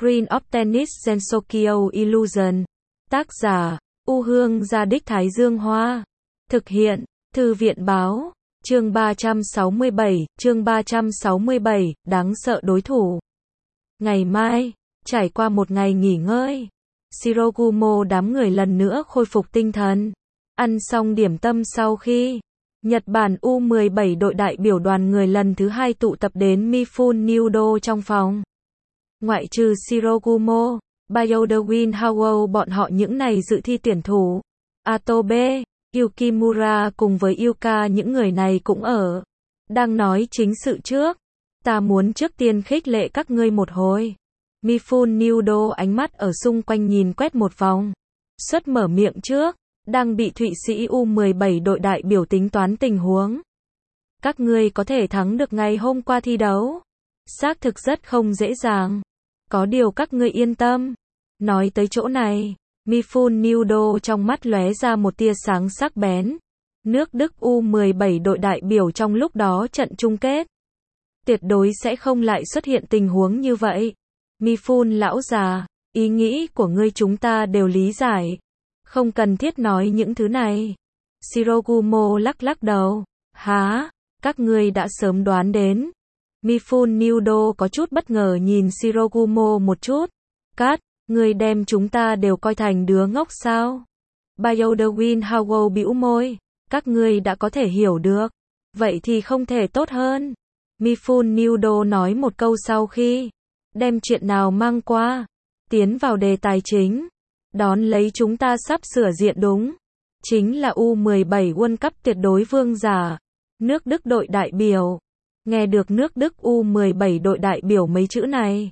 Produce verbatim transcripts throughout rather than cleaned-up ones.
Screen of Tennis Gensokyo Illusion. Tác giả, U Hương Gia Đích Thái Dương Hoa. Thực hiện, Thư viện Báo. Chương ba trăm sáu mươi bảy, chương ba trăm sáu mươi bảy, đáng sợ đối thủ. Ngày mai, trải qua một ngày nghỉ ngơi, Shirogumo đám người lần nữa khôi phục tinh thần. Ăn xong điểm tâm sau khi Nhật Bản U mười bảy đội đại biểu đoàn người lần thứ hai tụ tập đến Mifune Nudo trong phòng. Ngoại trừ Shirogumo, Bayodewin Howell bọn họ những này dự thi tuyển thủ. Atobe, Yukimura cùng với Yuka những người này cũng ở. Đang nói chính sự trước. Ta muốn trước tiên khích lệ các ngươi một hồi. Mifune Nudo ánh mắt ở xung quanh nhìn quét một vòng. Xuất mở miệng trước. Đang bị Thụy Sĩ U mười bảy đội đại biểu tính toán tình huống. Các ngươi có thể thắng được ngày hôm qua thi đấu. Xác thực rất không dễ dàng. Có điều các ngươi yên tâm. Nói tới chỗ này, Mifune Nudo trong mắt lóe ra một tia sáng sắc bén. Nước Đức U mười bảy đội đại biểu trong lúc đó trận chung kết. Tuyệt đối sẽ không lại xuất hiện tình huống như vậy. Mifune lão già, ý nghĩ của ngươi chúng ta đều lý giải. Không cần thiết nói những thứ này. Shirogumo lắc lắc đầu. Hả? Các ngươi đã sớm đoán đến. Mifune Nudo có chút bất ngờ nhìn Shirogumo một chút. Cát, ngươi đem chúng ta đều coi thành đứa ngốc sao? Bayodewin Howell bĩu môi. Các ngươi đã có thể hiểu được. Vậy thì không thể tốt hơn. Mifune Nudo nói một câu sau khi đem chuyện nào mang qua. Tiến vào đề tài chính. Đón lấy chúng ta sắp sửa diện đúng. Chính là U mười bảy World Cup tuyệt đối vương giả. Nước Đức đội đại biểu. Nghe được nước Đức U mười bảy đội đại biểu mấy chữ này.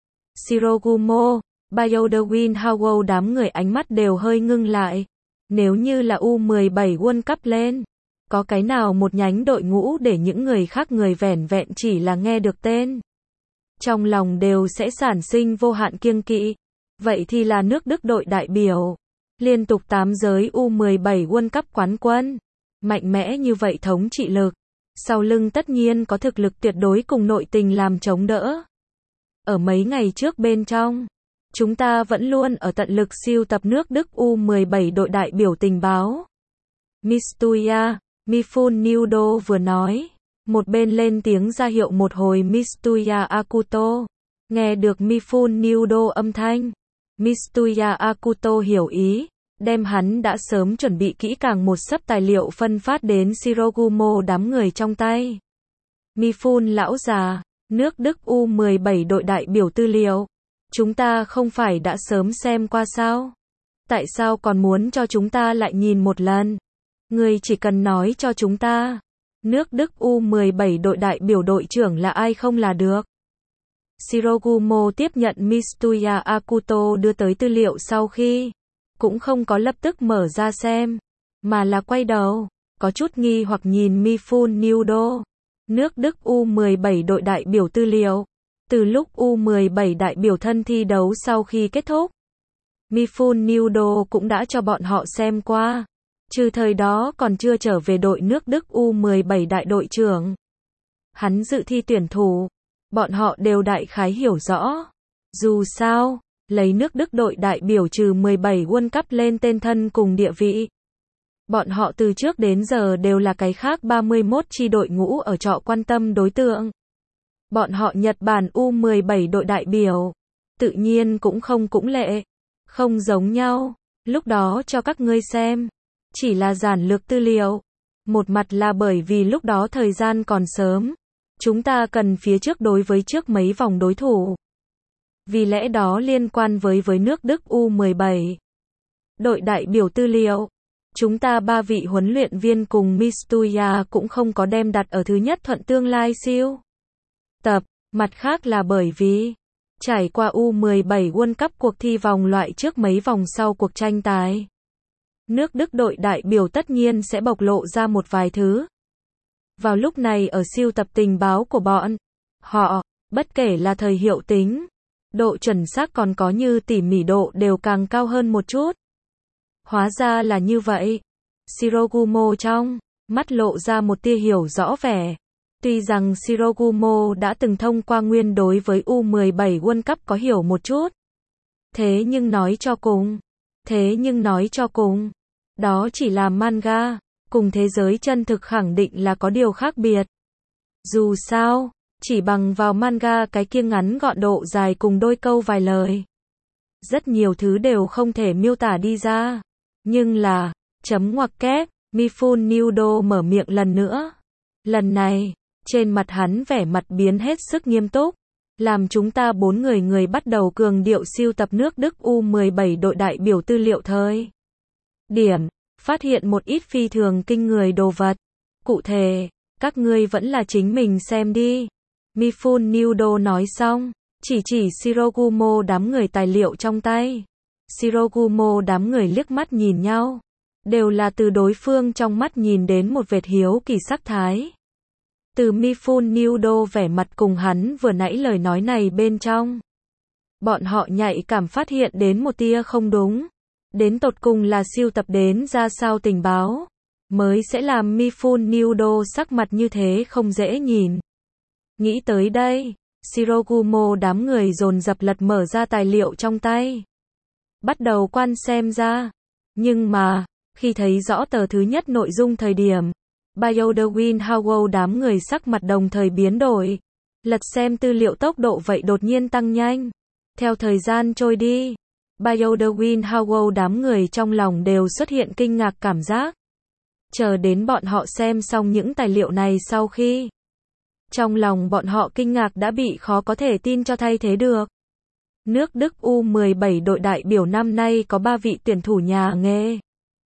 Shirogumo, Bayodewin Howell đám người ánh mắt đều hơi ngưng lại. Nếu như là U mười bảy World Cup lên. Có cái nào một nhánh đội ngũ để những người khác người vẻn vẹn chỉ là nghe được tên. Trong lòng đều sẽ sản sinh vô hạn kiêng kỵ. Vậy thì là nước Đức đội đại biểu. Liên tục tám giới U mười bảy World Cup quán quân. Mạnh mẽ như vậy thống trị lực. Sau lưng tất nhiên có thực lực tuyệt đối cùng nội tình làm chống đỡ. Ở mấy ngày trước bên trong, chúng ta vẫn luôn ở tận lực siêu tập nước Đức U mười bảy đội đại biểu tình báo. Mitsuya, Mifune Nudo vừa nói. Một bên lên tiếng ra hiệu một hồi Mitsuya Akuto. Nghe được Mifune Nudo âm thanh. Mitsuya Akuto hiểu ý, đem hắn đã sớm chuẩn bị kỹ càng một sấp tài liệu phân phát đến Shirogumo đám người trong tay. Mifune lão già, nước Đức U mười bảy đội đại biểu tư liệu. Chúng ta không phải đã sớm xem qua sao? Tại sao còn muốn cho chúng ta lại nhìn một lần? Ngươi chỉ cần nói cho chúng ta. Nước Đức U mười bảy đội đại biểu đội trưởng là ai không là được. Shirogumo tiếp nhận Mitsuya Akuto đưa tới tư liệu sau khi cũng không có lập tức mở ra xem, mà là quay đầu, có chút nghi hoặc nhìn Mifune Nudo. Nước Đức U mười bảy đội đại biểu tư liệu. Từ lúc U mười bảy đại biểu thân thi đấu sau khi kết thúc, Mifune Nudo cũng đã cho bọn họ xem qua. Trừ thời đó còn chưa trở về đội nước Đức U mười bảy đại đội trưởng. Hắn dự thi tuyển thủ. Bọn họ đều đại khái hiểu rõ. Dù sao, lấy nước Đức đội đại biểu trừ mười bảy World Cup lên tên thân cùng địa vị. Bọn họ từ trước đến giờ đều là cái khác ba mươi mốt chi đội ngũ ở trọ quan tâm đối tượng. Bọn họ Nhật Bản U mười bảy đội đại biểu. Tự nhiên cũng không cũng lệ. Không giống nhau. Lúc đó cho các ngươi xem. Chỉ là giản lược tư liệu. Một mặt là bởi vì lúc đó thời gian còn sớm. Chúng ta cần phía trước đối với trước mấy vòng đối thủ. Vì lẽ đó liên quan với với nước Đức U mười bảy. Đội đại biểu tư liệu. Chúng ta ba vị huấn luyện viên cùng Mitsuya cũng không có đem đặt ở thứ nhất thuận tương lai siêu tập. Mặt khác là bởi vì trải qua U mười bảy World Cup cuộc thi vòng loại trước mấy vòng sau cuộc tranh tài. Nước Đức đội đại biểu tất nhiên sẽ bộc lộ ra một vài thứ. Vào lúc này ở siêu tập tình báo của bọn họ, bất kể là thời hiệu tính, độ chuẩn xác còn có như tỉ mỉ độ đều càng cao hơn một chút. Hóa ra là như vậy. Shirogumo trong mắt lộ ra một tia hiểu rõ vẻ. Tuy rằng Shirogumo đã từng thông qua nguyên đối với U mười bảy World Cup có hiểu một chút. Thế nhưng nói cho cùng, thế nhưng nói cho cùng, đó chỉ là manga, cùng thế giới chân thực khẳng định là có điều khác biệt. Dù sao, chỉ bằng vào manga cái kia ngắn gọn độ dài cùng đôi câu vài lời. Rất nhiều thứ đều không thể miêu tả đi ra. Nhưng là, chấm ngoặc kép, Mifune Nudo mở miệng lần nữa. Lần này, trên mặt hắn vẻ mặt biến hết sức nghiêm túc. Làm chúng ta bốn người người bắt đầu cường điệu siêu tập nước Đức U mười bảy đội đại biểu tư liệu thời điểm, phát hiện một ít phi thường kinh người đồ vật. Cụ thể, các ngươi vẫn là chính mình xem đi. Mifune Nudo nói xong, chỉ chỉ Shirogumo đám người tài liệu trong tay. Shirogumo đám người liếc mắt nhìn nhau, đều là từ đối phương trong mắt nhìn đến một vệt hiếu kỳ sắc thái. Từ Mifune Nudo vẻ mặt cùng hắn vừa nãy lời nói này bên trong, bọn họ nhạy cảm phát hiện đến một tia không đúng. Đến tột cùng là siêu tập đến ra sao tình báo, mới sẽ làm Mifune Nudo sắc mặt như thế không dễ nhìn. Nghĩ tới đây, Shirogumo đám người dồn dập lật mở ra tài liệu trong tay. Bắt đầu quan xem ra. Nhưng mà, khi thấy rõ tờ thứ nhất nội dung thời điểm, Bioderwin Howell đám người sắc mặt đồng thời biến đổi. Lật xem tư liệu tốc độ vậy đột nhiên tăng nhanh. Theo thời gian trôi đi, Bioderwin Howell đám người trong lòng đều xuất hiện kinh ngạc cảm giác. Chờ đến bọn họ xem xong những tài liệu này sau khi, trong lòng bọn họ kinh ngạc đã bị khó có thể tin cho thay thế được. Nước Đức U mười bảy đội đại biểu năm nay có ba vị tuyển thủ nhà nghề.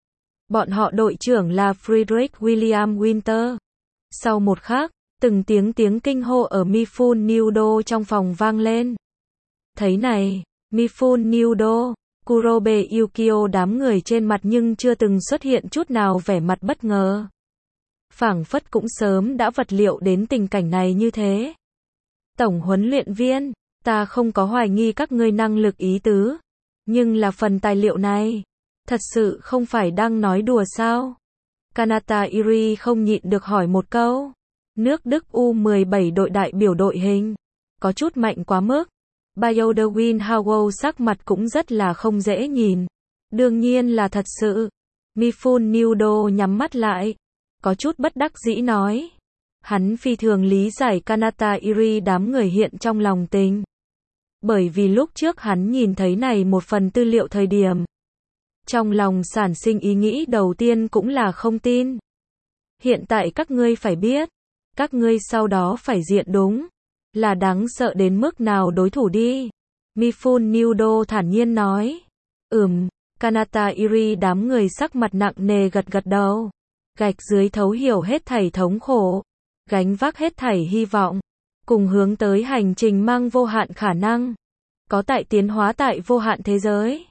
Bọn họ đội trưởng là Friedrich William Winter. Sau một khắc, từng tiếng tiếng kinh hô ở Mifune Nudo trong phòng vang lên. Thấy này, Mifune Nudo, Kurobe Yukio đám người trên mặt nhưng chưa từng xuất hiện chút nào vẻ mặt bất ngờ. Phảng phất cũng sớm đã vật liệu đến tình cảnh này như thế. Tổng huấn luyện viên, ta không có hoài nghi các ngươi năng lực ý tứ. Nhưng là phần tài liệu này, thật sự không phải đang nói đùa sao? Kanata Iri không nhịn được hỏi một câu. Nước Đức U mười bảy đội đại biểu đội hình, có chút mạnh quá mức. Bioderwin Howell sắc mặt cũng rất là không dễ nhìn. Đương nhiên là thật sự. Mifune Nudo nhắm mắt lại, có chút bất đắc dĩ nói. Hắn phi thường lý giải Kanata Iri đám người hiện trong lòng tình. Bởi vì lúc trước hắn nhìn thấy này một phần tư liệu thời điểm, trong lòng sản sinh ý nghĩ đầu tiên cũng là không tin. Hiện tại các ngươi phải biết, các ngươi sau đó phải diện đúng, là đáng sợ đến mức nào đối thủ đi. Mifune Nudo thản nhiên nói. Ừm, Kanata Iri đám người sắc mặt nặng nề gật gật đầu. Gạch dưới thấu hiểu hết thảy thống khổ, gánh vác hết thảy hy vọng, cùng hướng tới hành trình mang vô hạn khả năng, có tại tiến hóa tại vô hạn thế giới.